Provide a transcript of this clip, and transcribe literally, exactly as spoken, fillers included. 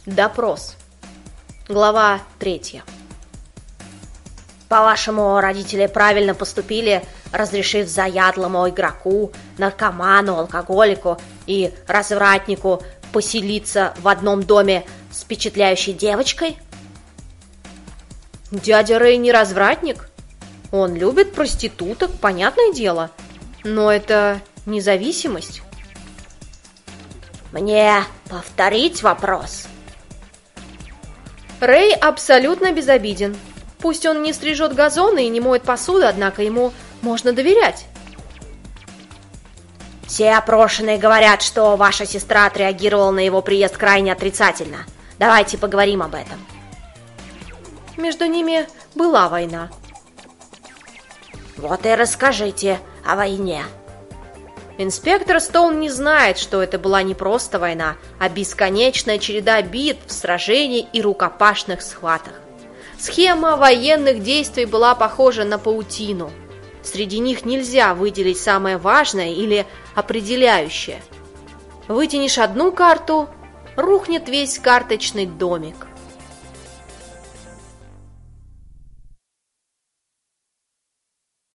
Допрос. Глава третья. По-вашему, родители правильно поступили, разрешив заядлому игроку, наркоману, алкоголику и развратнику поселиться в одном доме с впечатляющей девочкой? Дядя Рэй не развратник. Он любит проституток, понятное дело. Но это независимость. Мне повторить вопрос? Рэй абсолютно безобиден. Пусть он не стрижет газоны и не моет посуду, однако ему можно доверять. Все опрошенные говорят, что ваша сестра отреагировала на его приезд крайне отрицательно. Давайте поговорим об этом. Между ними была война. Вот и расскажите о войне. Инспектор Стоун не знает, что это была не просто война, а бесконечная череда битв, сражений и рукопашных схваток. Схема военных действий была похожа на паутину. Среди них нельзя выделить самое важное или определяющее. Вытянешь одну карту — рухнет весь карточный домик.